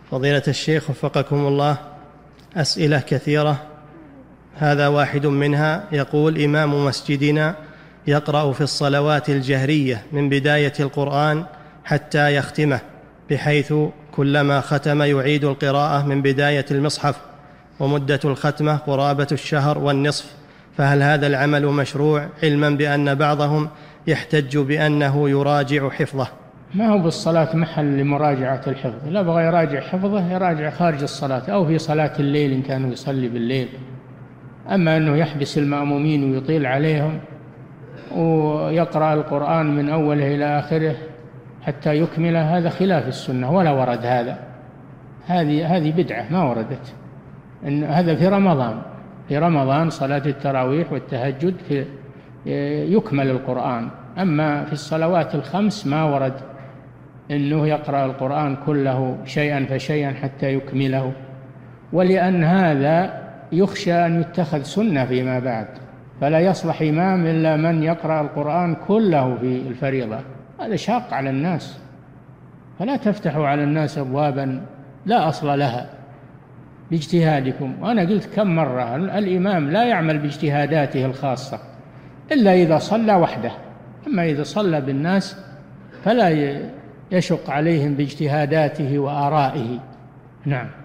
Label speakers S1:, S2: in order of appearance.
S1: فضيلة الشيخ وفقكم الله، أسئلة كثيرة، هذا واحد منها يقول: إمام مسجدنا يقرأ في الصلوات الجهرية من بداية القرآن حتى يختمه، بحيث كلما ختم يعيد القراءة من بداية المصحف، ومدة الختمة قرابة الشهر والنصف، فهل هذا العمل مشروع، علما بأن بعضهم يحتج بأنه يراجع حفظه؟
S2: ما هو بالصلاة محل لمراجعة الحفظ، لا بغى يراجع حفظه يراجع خارج الصلاة أو في صلاة الليل إن كانوا يصلي بالليل. أما أنه يحبس المأمومين ويطيل عليهم ويقرأ القرآن من أوله إلى آخره حتى يكمله، هذا خلاف السنة ولا ورد هذا. هذه بدعة ما وردت. إن هذا في رمضان صلاة التراويح والتهجد يكمل القرآن، أما في الصلوات الخمس ما ورد أنه يقرأ القرآن كله شيئا فشيئا حتى يكمله، ولأن هذا يخشى أن يتخذ سنة فيما بعد، فلا يصلح إمام إلا من يقرأ القرآن كله في الفريضة، هذا شاق على الناس. فلا تفتحوا على الناس أبوابا لا أصل لها باجتهادكم. وأنا قلت كم مرة الإمام لا يعمل باجتهاداته الخاصة إلا إذا صلى وحده، أما إذا صلى بالناس فلا يشق عليهم باجتهاداته وآرائه. نعم.